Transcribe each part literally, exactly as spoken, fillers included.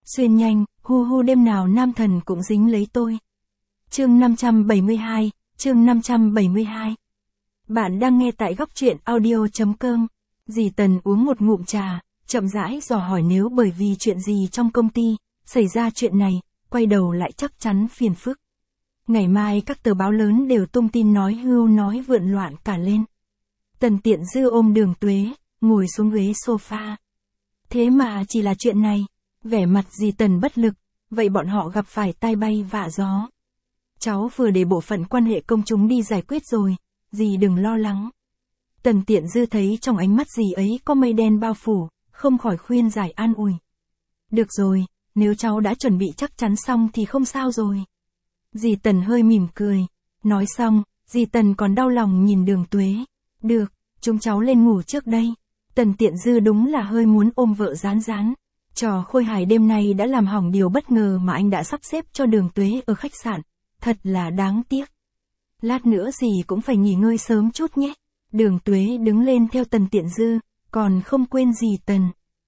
Xuyên nhanh, hu hu đêm nào nam thần cũng dính lấy tôi. Chương năm trăm bảy mươi hai, chương năm trăm bảy mươi hai. Bạn đang nghe tại góc truyện audio.com. Dì Tần uống một ngụm trà, chậm rãi dò hỏi nếu bởi vì chuyện gì trong công ty, xảy ra chuyện này, quay đầu lại chắc chắn phiền phức. Ngày mai các tờ báo lớn đều tung tin nói hưu nói vượn loạn cả lên. Tần Tiện Dư ôm Đường Tuế, ngồi xuống ghế sofa. Thế mà chỉ là chuyện này, vẻ mặt dì Tần bất lực, vậy bọn họ gặp phải tai bay vạ gió. Cháu vừa để bộ phận quan hệ công chúng đi giải quyết rồi, dì đừng lo lắng. Tần Tiện Dư thấy trong ánh mắt dì ấy có mây đen bao phủ, không khỏi khuyên giải an ủi. Được rồi, nếu cháu đã chuẩn bị chắc chắn xong thì không sao rồi. Dì Tần hơi mỉm cười. Nói xong, dì Tần còn đau lòng nhìn Đường Tuế. Được, chúng cháu lên ngủ trước đây. Tần Tiện Dư đúng là hơi muốn ôm vợ rán rán. Trò khôi hài đêm nay đã làm hỏng điều bất ngờ mà anh đã sắp xếp cho Đường Tuế ở khách sạn. Thật là đáng tiếc. Lát nữa dì cũng phải nghỉ ngơi sớm chút nhé. Đường Tuế đứng lên theo Tần Tiện Dư, còn không quên dì Tần.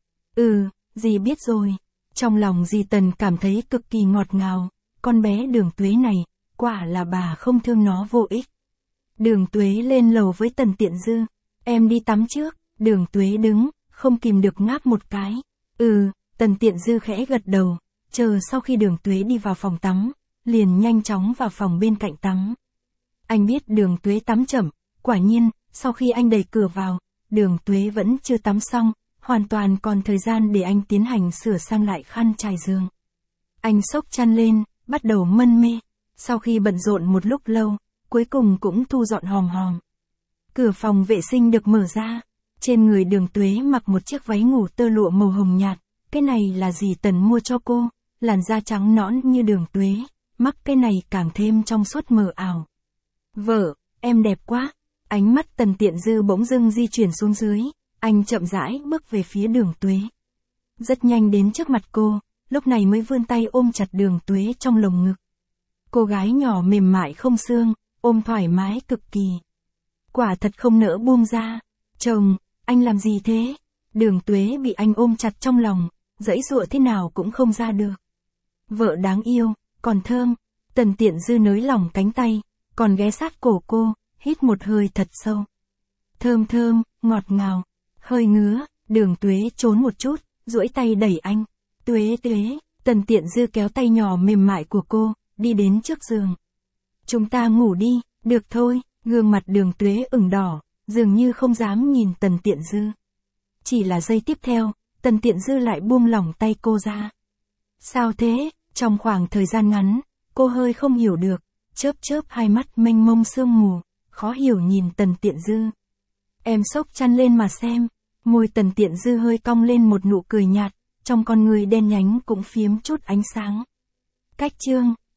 Ừ, dì biết rồi. Trong lòng dì Tần cảm thấy cực kỳ ngọt ngào. Con bé Đường Tuế này, quả là bà không thương nó vô ích. Đường Tuế lên lầu với Tần Tiện Dư. Em đi tắm trước. Đường Tuế đứng, không kìm được ngáp một cái. Ừ, Tần Tiện Dư khẽ gật đầu. Chờ sau khi Đường Tuế đi vào phòng tắm, liền nhanh chóng vào phòng bên cạnh tắm. Anh biết Đường Tuế tắm chậm, quả nhiên, sau khi anh đẩy cửa vào, Đường Tuế vẫn chưa tắm xong, hoàn toàn còn thời gian để anh tiến hành sửa sang lại khăn trải giường. Anh xốc chăn lên, bắt đầu mân mê. Sau khi bận rộn một lúc lâu, cuối cùng cũng thu dọn hòm hòm. Cửa phòng vệ sinh được mở ra. Trên người Đường Tuế mặc một chiếc váy ngủ tơ lụa màu hồng nhạt. Cái này là dì Tần mua cho cô. Làn da trắng nõn như Đường Tuế. Mắc cái này càng thêm trong suốt mờ ảo. Vợ, em đẹp quá. Ánh mắt Tần Tiện Dư bỗng dưng di chuyển xuống dưới. Anh chậm rãi bước về phía Đường Tuế. Rất nhanh đến trước mặt cô. Lúc này mới vươn tay ôm chặt Đường Tuế trong lồng ngực. Cô gái nhỏ mềm mại không xương, ôm thoải mái cực kỳ. Quả thật không nỡ buông ra. Chồng, anh làm gì thế? Đường Tuế bị anh ôm chặt trong lòng, giãy giụa thế nào cũng không ra được. Vợ đáng yêu, còn thơm. Tần Tiện Dư nới lỏng cánh tay, còn ghé sát cổ cô, hít một hơi thật sâu. Thơm thơm, ngọt ngào, hơi ngứa. Đường Tuế trốn một chút, duỗi tay đẩy anh. Tuế Tuế, Tần Tiện Dư kéo tay nhỏ mềm mại của cô, đi đến trước giường. Chúng ta ngủ đi, được thôi. Gương mặt Đường Tuế ửng đỏ, dường như không dám nhìn Tần Tiện Dư. Chỉ là giây tiếp theo, Tần Tiện Dư lại buông lỏng tay cô ra. Sao thế? Trong khoảng thời gian ngắn, cô hơi không hiểu được, chớp chớp hai mắt mênh mông sương mù, khó hiểu nhìn Tần Tiện Dư. Em xốc chăn lên mà xem. Môi Tần Tiện Dư hơi cong lên một nụ cười nhạt, trong con người đen nhánh cũng phiếm chút ánh sáng. Cách chương,